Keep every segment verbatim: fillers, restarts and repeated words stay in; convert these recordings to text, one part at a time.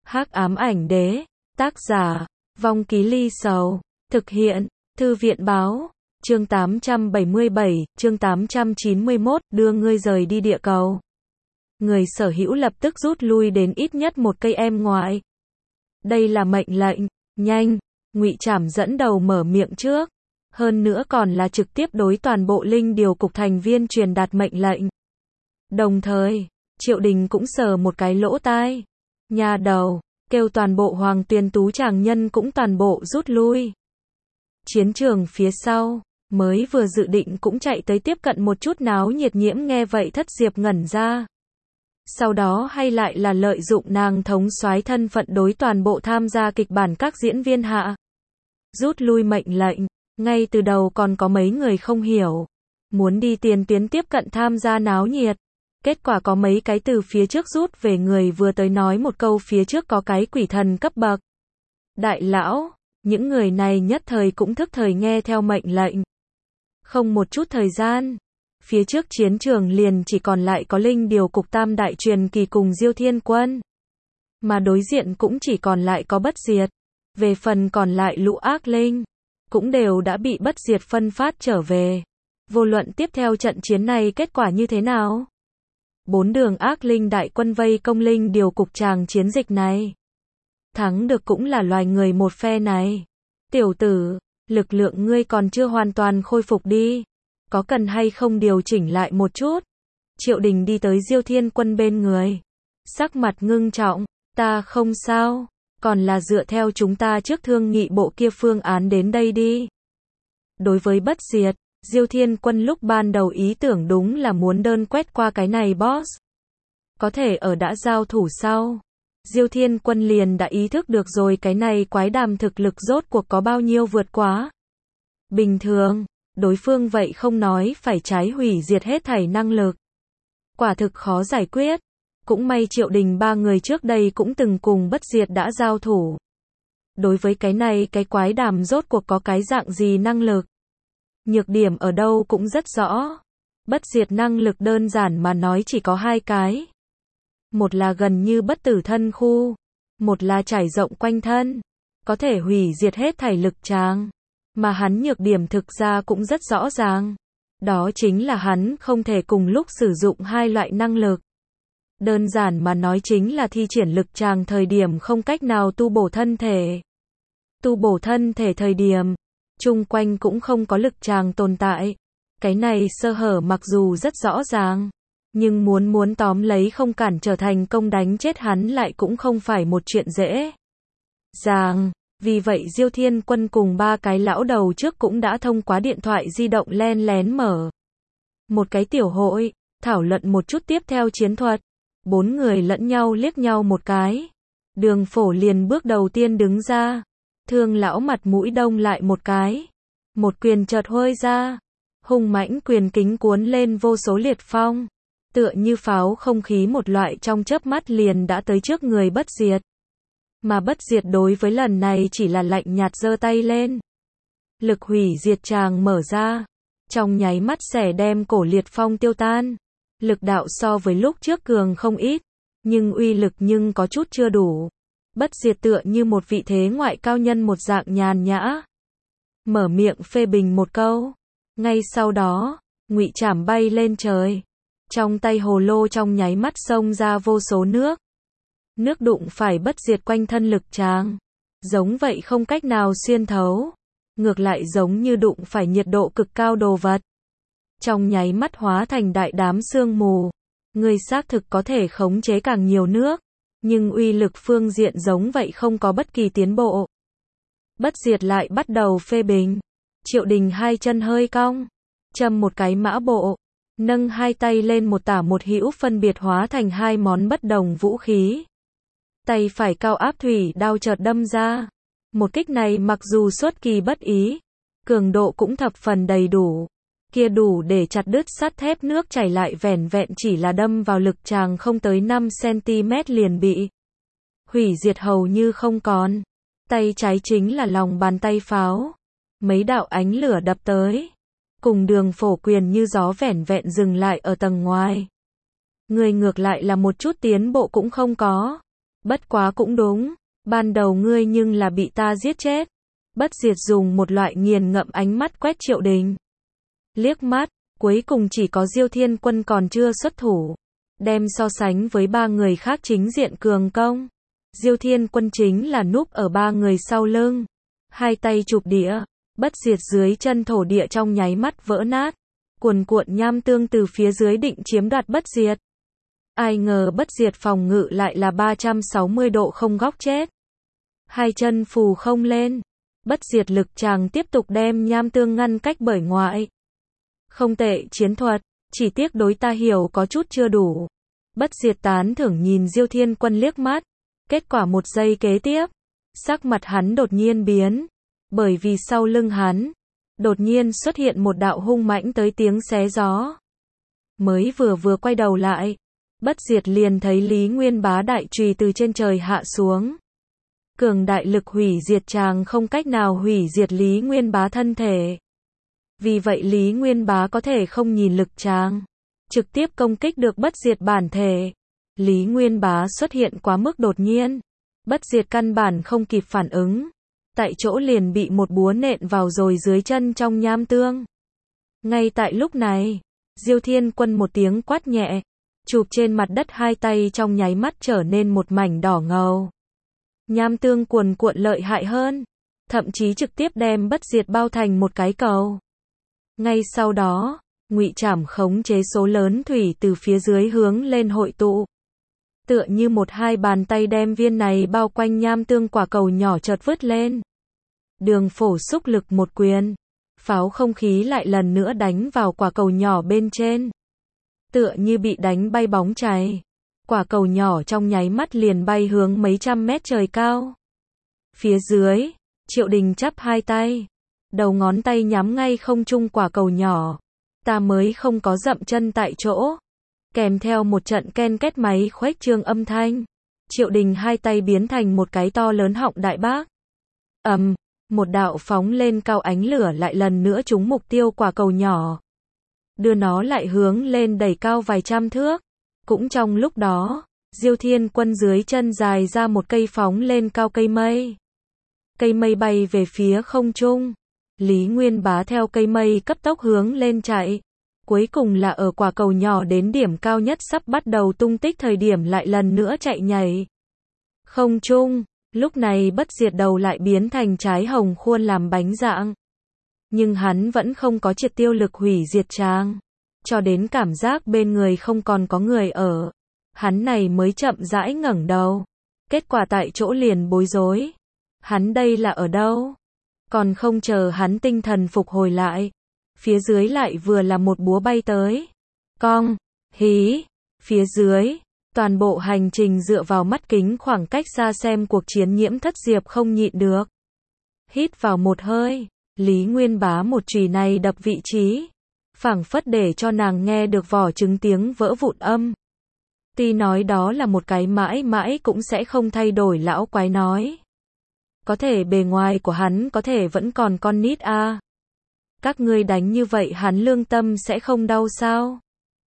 Hắc ám ảnh đế, tác giả, Vong Ký Ly Sầu, thực hiện, Thư viện báo, chương tám trăm bảy mươi bảy, chương tám trăm chín mươi mốt, đưa ngươi rời đi địa cầu. Người sở hữu lập tức rút lui đến ít nhất một cây em ngoại. Đây là mệnh lệnh, nhanh, Ngụy Trảm dẫn đầu mở miệng trước. Hơn nữa còn là trực tiếp đối toàn bộ linh điều cục thành viên truyền đạt mệnh lệnh. Đồng thời, Triệu Đình cũng sờ một cái lỗ tai. Nhà đầu, kêu toàn bộ Hoàng Tuyền Tú tràng nhân cũng toàn bộ rút lui. Chiến trường phía sau, mới vừa dự định cũng chạy tới tiếp cận một chút náo nhiệt Nhiễm nghe vậy thất diệp ngẩn ra. Sau đó hay lại là lợi dụng nàng thống soái thân phận đối toàn bộ tham gia kịch bản các diễn viên hạ. Rút lui mệnh lệnh, ngay từ đầu còn có mấy người không hiểu. Muốn đi tiền tuyến tiếp cận tham gia náo nhiệt. Kết quả có mấy cái từ phía trước rút về người vừa tới nói một câu phía trước có cái quỷ thần cấp bậc. Đại lão, những người này nhất thời cũng thức thời nghe theo mệnh lệnh. Không một chút thời gian, phía trước chiến trường liền chỉ còn lại có linh điều cục tam đại truyền kỳ cùng Diêu Thiên Quân. Mà đối diện cũng chỉ còn lại có Bất Diệt. Về phần còn lại lũ ác linh, cũng đều đã bị Bất Diệt phân phát trở về. Vô luận tiếp theo trận chiến này kết quả như thế nào? Bốn đường ác linh đại quân vây công linh điều cục tràng chiến dịch này. Thắng được cũng là loài người một phe này. Tiểu tử, lực lượng ngươi còn chưa hoàn toàn khôi phục đi. Có cần hay không điều chỉnh lại một chút? Triệu Đình đi tới Diêu Thiên Quân bên người. Sắc mặt ngưng trọng, ta không sao, còn là dựa theo chúng ta trước thương nghị bộ kia phương án đến đây đi. Đối với Bất Diệt, Diêu Thiên Quân lúc ban đầu ý tưởng đúng là muốn đơn quét qua cái này boss. Có thể ở đã giao thủ sau, Diêu Thiên Quân liền đã ý thức được rồi cái này quái đàm thực lực rốt cuộc có bao nhiêu vượt quá. Bình thường, đối phương vậy không nói phải trái hủy diệt hết thảy năng lực. Quả thực khó giải quyết. Cũng may Triệu Đình ba người trước đây cũng từng cùng Bất Diệt đã giao thủ. Đối với cái này cái quái đàm rốt cuộc có cái dạng gì năng lực. Nhược điểm ở đâu cũng rất rõ. Bất Diệt năng lực đơn giản mà nói chỉ có hai cái. Một là gần như bất tử thân khu. Một là trải rộng quanh thân. Có thể hủy diệt hết thảy lực tràng. Mà hắn nhược điểm thực ra cũng rất rõ ràng. Đó chính là hắn không thể cùng lúc sử dụng hai loại năng lực. Đơn giản mà nói chính là thi triển lực tràng thời điểm không cách nào tu bổ thân thể. Tu bổ thân thể thời điểm, chung quanh cũng không có lực tràng tồn tại. Cái này sơ hở mặc dù rất rõ ràng, nhưng muốn muốn tóm lấy không cản trở thành công đánh chết hắn lại cũng không phải một chuyện dễ dàng. Vì vậy Diêu Thiên Quân cùng ba cái lão đầu trước cũng đã thông qua điện thoại di động len lén mở một cái tiểu hội, thảo luận một chút tiếp theo chiến thuật. Bốn người lẫn nhau liếc nhau một cái. Đường Phổ liền bước đầu tiên đứng ra. Thương lão mặt mũi đông lại một cái. Một quyền chợt hôi ra. Hung mãnh quyền kính cuốn lên vô số liệt phong. Tựa như pháo không khí một loại trong chớp mắt liền đã tới trước người Bất Diệt. Mà Bất Diệt đối với lần này chỉ là lạnh nhạt giơ tay lên. Lực hủy diệt tràng mở ra. Trong nháy mắt xẻ đem cổ liệt phong tiêu tan. Lực đạo so với lúc trước cường không ít, nhưng uy lực nhưng có chút chưa đủ. Bất Diệt tựa như một vị thế ngoại cao nhân một dạng nhàn nhã. Mở miệng phê bình một câu. Ngay sau đó, Ngụy Trảm bay lên trời. Trong tay hồ lô trong nháy mắt xông ra vô số nước. Nước đụng phải Bất Diệt quanh thân lực tràng. Giống vậy không cách nào xuyên thấu. Ngược lại giống như đụng phải nhiệt độ cực cao đồ vật. Trong nháy mắt hóa thành đại đám sương mù. Người xác thực có thể khống chế càng nhiều nước. Nhưng uy lực phương diện giống vậy không có bất kỳ tiến bộ. Bất Diệt lại bắt đầu phê bình. Triệu Đình hai chân hơi cong. Châm một cái mã bộ. Nâng hai tay lên một tả một hữu phân biệt hóa thành hai món bất đồng vũ khí. Tay phải cao áp thủy đao chợt đâm ra. Một kích này mặc dù xuất kỳ bất ý. Cường độ cũng thập phần đầy đủ. Kia đủ để chặt đứt sắt thép nước chảy lại vẻn vẹn chỉ là đâm vào lực tràng không tới năm xăng-ti-mét liền bị hủy diệt hầu như không còn. Tay trái chính là lòng bàn tay pháo. Mấy đạo ánh lửa đập tới. Cùng Đường Phổ quyền như gió vẻn vẹn dừng lại ở tầng ngoài. Người ngược lại là một chút tiến bộ cũng không có. Bất quá cũng đúng, ban đầu ngươi nhưng là bị ta giết chết. Bất diệt dùng một loại nghiền ngẫm ánh mắt quét Triệu Đình. Liếc mắt, cuối cùng chỉ có Diêu Thiên Quân còn chưa xuất thủ. Đem so sánh với ba người khác chính diện cường công. Diêu Thiên Quân chính là núp ở ba người sau lưng. Hai tay chụp địa, bất diệt dưới chân thổ địa trong nháy mắt vỡ nát. Cuồn cuộn nham tương từ phía dưới định chiếm đoạt bất diệt. Ai ngờ bất diệt phòng ngự lại là ba trăm sáu mươi độ không góc chết. Hai chân phù không lên. Bất diệt lực chàng tiếp tục đem nham tương ngăn cách bởi ngoại. Không tệ chiến thuật, chỉ tiếc đối ta hiểu có chút chưa đủ. Bất diệt tán thưởng nhìn Diêu Thiên Quân liếc mắt. Kết quả một giây kế tiếp, sắc mặt hắn đột nhiên biến. Bởi vì sau lưng hắn, đột nhiên xuất hiện một đạo hung mãnh tới tiếng xé gió. Mới vừa vừa quay đầu lại, bất diệt liền thấy Lý Nguyên Bá đại chùy từ trên trời hạ xuống. Cường đại lực hủy diệt chàng không cách nào hủy diệt Lý Nguyên Bá thân thể. Vì vậy Lý Nguyên Bá có thể không nhìn lực chàng, trực tiếp công kích được bất diệt bản thể. Lý Nguyên Bá xuất hiện quá mức đột nhiên, bất diệt căn bản không kịp phản ứng. Tại chỗ liền bị một búa nện vào rồi dưới chân trong nham tương. Ngay tại lúc này, Diêu Thiên Quân một tiếng quát nhẹ, chụp trên mặt đất hai tay trong nháy mắt trở nên một mảnh đỏ ngầu. Nham tương cuồn cuộn lợi hại hơn, thậm chí trực tiếp đem bất diệt bao thành một cái cầu. Ngay sau đó, Ngụy Trảm khống chế số lớn thủy từ phía dưới hướng lên hội tụ. Tựa như một hai bàn tay đem viên này bao quanh nham tương quả cầu nhỏ chợt vứt lên. Đường Phổ xúc lực một quyền, pháo không khí lại lần nữa đánh vào quả cầu nhỏ bên trên. Tựa như bị đánh bay bóng chày. Quả cầu nhỏ trong nháy mắt liền bay hướng mấy trăm mét trời cao. Phía dưới, Triệu Đình chắp hai tay, đầu ngón tay nhắm ngay không trung quả cầu nhỏ. Ta mới không có dậm chân tại chỗ. Kèm theo một trận ken két máy khuếch trương âm thanh, Triệu Đình hai tay biến thành một cái to lớn họng đại bác. Ầm, một đạo phóng lên cao ánh lửa lại lần nữa trúng mục tiêu quả cầu nhỏ. Đưa nó lại hướng lên đẩy cao vài trăm thước. Cũng trong lúc đó, Diêu Thiên Quân dưới chân dài ra một cây phóng lên cao cây mây. Cây mây bay về phía không trung. Lý Nguyên Bá theo cây mây cấp tốc hướng lên chạy. Cuối cùng là ở quả cầu nhỏ đến điểm cao nhất sắp bắt đầu tung tích thời điểm lại lần nữa chạy nhảy. Không trung, lúc này bất diệt đầu lại biến thành trái hồng khuôn làm bánh dạng. Nhưng hắn vẫn không có triệt tiêu lực hủy diệt chàng. Cho đến cảm giác bên người không còn có người ở. Hắn này mới chậm rãi ngẩng đầu. Kết quả tại chỗ liền bối rối. Hắn đây là ở đâu? Còn không chờ hắn tinh thần phục hồi lại. Phía dưới lại vừa là một búa bay tới. Cong, hí, phía dưới. Toàn bộ hành trình dựa vào mắt kính khoảng cách xa xem cuộc chiến Nhiễm Thất Diệp không nhịn được. Hít vào một hơi, Lý Nguyên Bá một chùy này đập vị trí. Phảng phất để cho nàng nghe được vỏ trứng tiếng vỡ vụn âm. Tuy nói đó là một cái mãi mãi cũng sẽ không thay đổi lão quái nói. Có thể bề ngoài của hắn có thể vẫn còn con nít a. À. Các ngươi đánh như vậy hắn lương tâm sẽ không đau sao?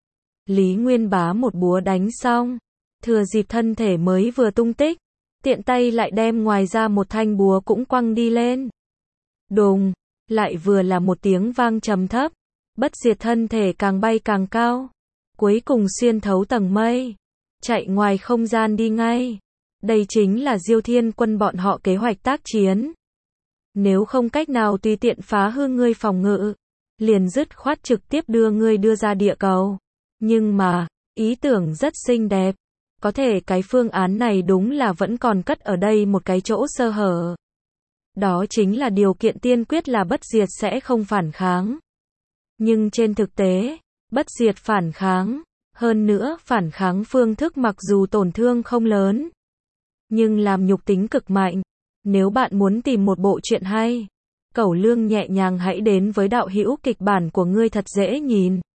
Lý Nguyên Bá một búa đánh xong, thừa dịp thân thể mới vừa tung tích, tiện tay lại đem ngoài ra một thanh búa cũng quăng đi lên. Đùng, lại vừa là một tiếng vang trầm thấp, bất diệt thân thể càng bay càng cao, cuối cùng xuyên thấu tầng mây, chạy ngoài không gian đi ngay. Đây chính là Diêu Thiên Quân bọn họ kế hoạch tác chiến. Nếu không cách nào tùy tiện phá hư ngươi phòng ngự, liền dứt khoát trực tiếp đưa ngươi đưa ra địa cầu. Nhưng mà, ý tưởng rất xinh đẹp. Có thể cái phương án này đúng là vẫn còn cất ở đây một cái chỗ sơ hở. Đó chính là điều kiện tiên quyết là bất diệt sẽ không phản kháng. Nhưng trên thực tế, bất diệt phản kháng. Hơn nữa, phản kháng phương thức mặc dù tổn thương không lớn, nhưng làm nhục tính cực mạnh. Nếu bạn muốn tìm một bộ truyện hay, Cẩu Lương nhẹ nhàng hãy đến với đạo hữu kịch bản của ngươi thật dễ nhìn.